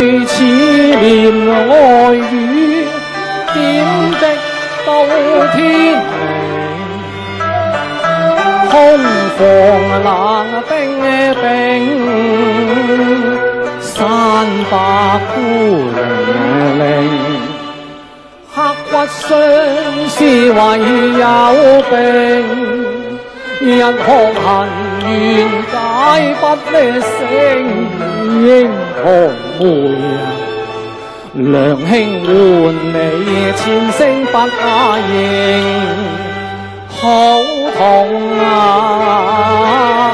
似年愛雨點滴到天明，空房冷冰冰，山白孤零零，刻骨相思唯有病。一腔恨怨解不聲，英雄妹啊，良兄喚你千聲不答應，好痛啊！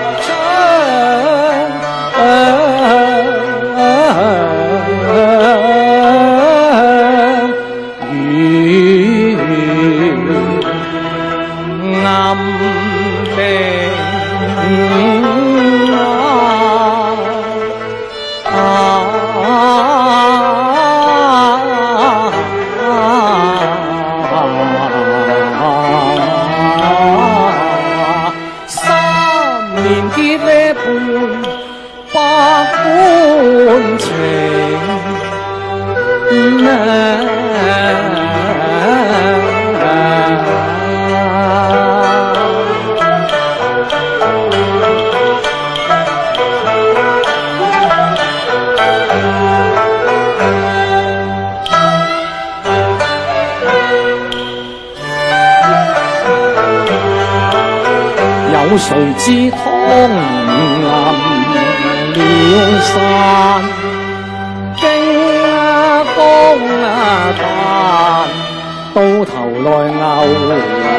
有誰知湯臨了山，經江淡，到頭來牛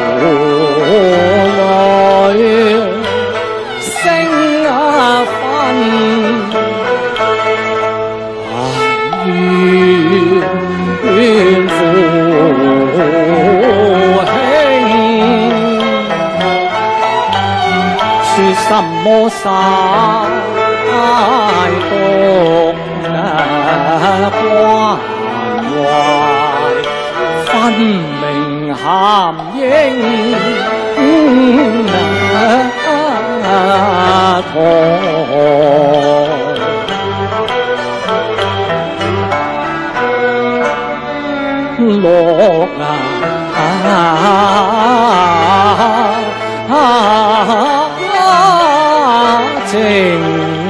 淚聲分，怨父什麼世獨關懷，分明鹹英台，落情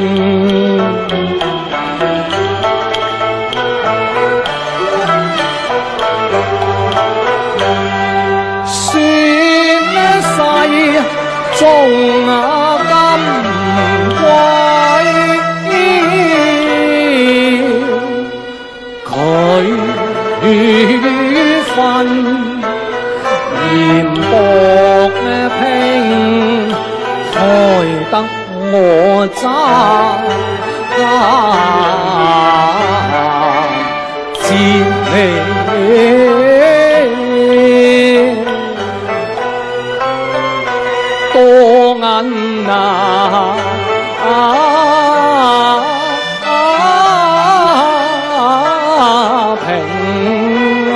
算世中金貴，佢份鹽薄拼開得我揸接你多銀啊！平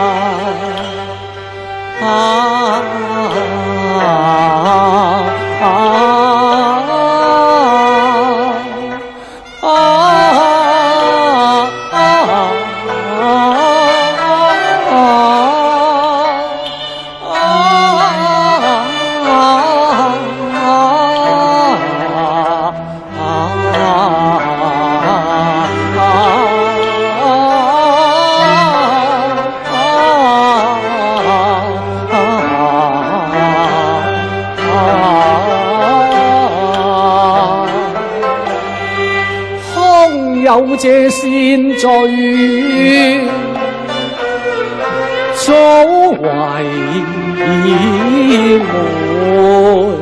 有這仙罪，早為媒。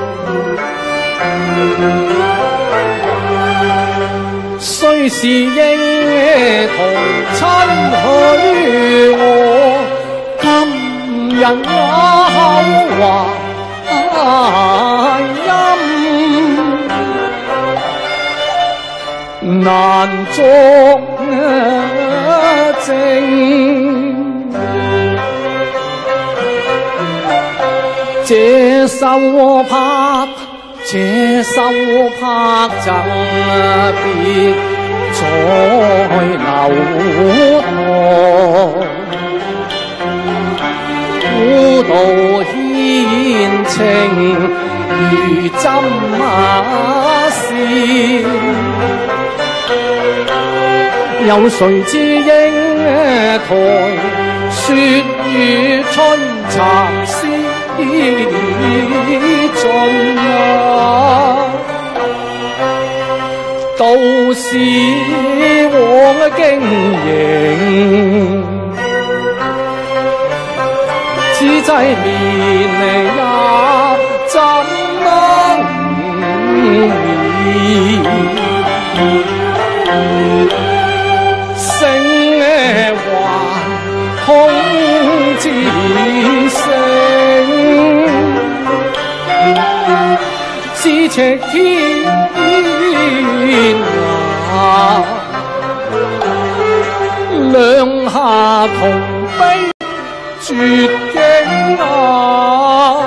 雖是應同親許我，今人那口話難作證，這手拍贈別在有谁知英台雪雨春残丝尽啊？都是我經營，只擠面也怎能眠？聲還空自聲，咫尺天涯，兩下同悲絕境啊！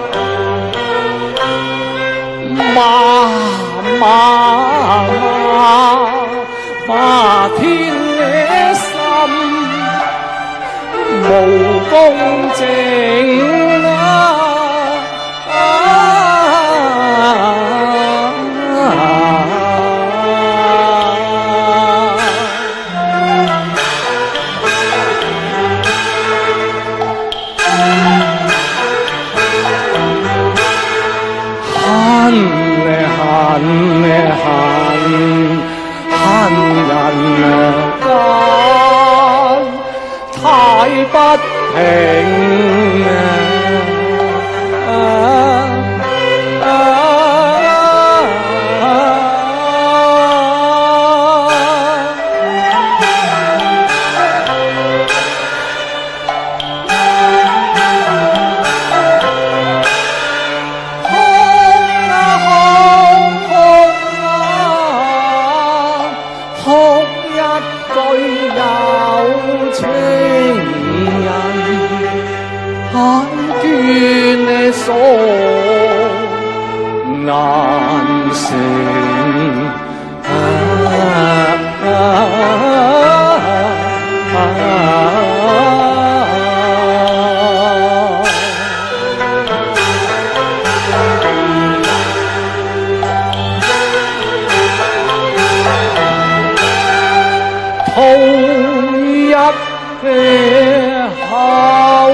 罵天嘅心無公正啊！恨人間太不平所難成同一口。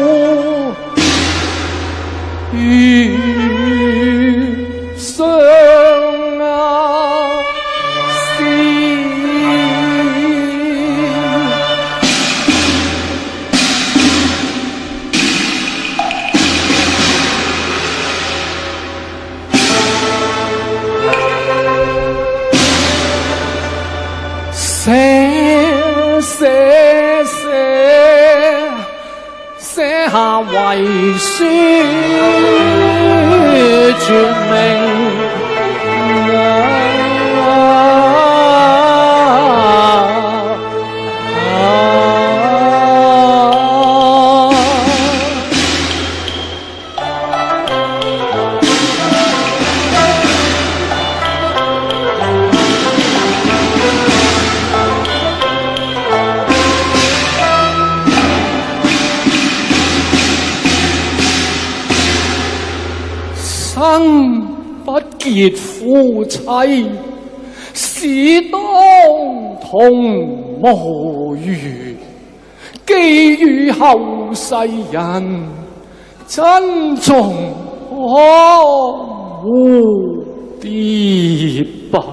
遇上思，寫下遺書絕命。生不結夫妻，事當同無餘。寄予後世人，珍重可蝴蝶吧。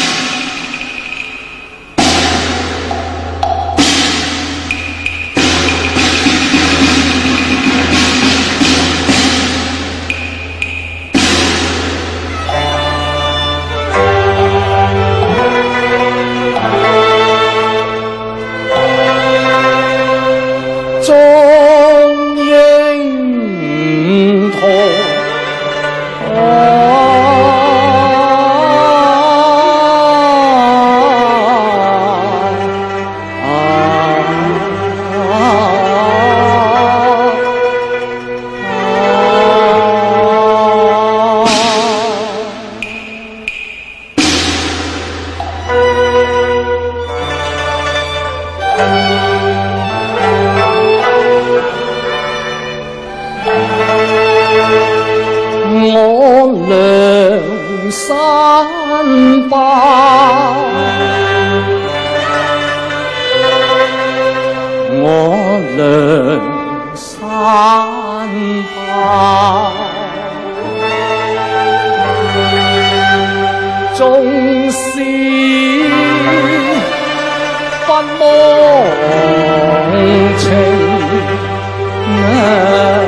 我梁山伯梁山伯，纵使不忘情。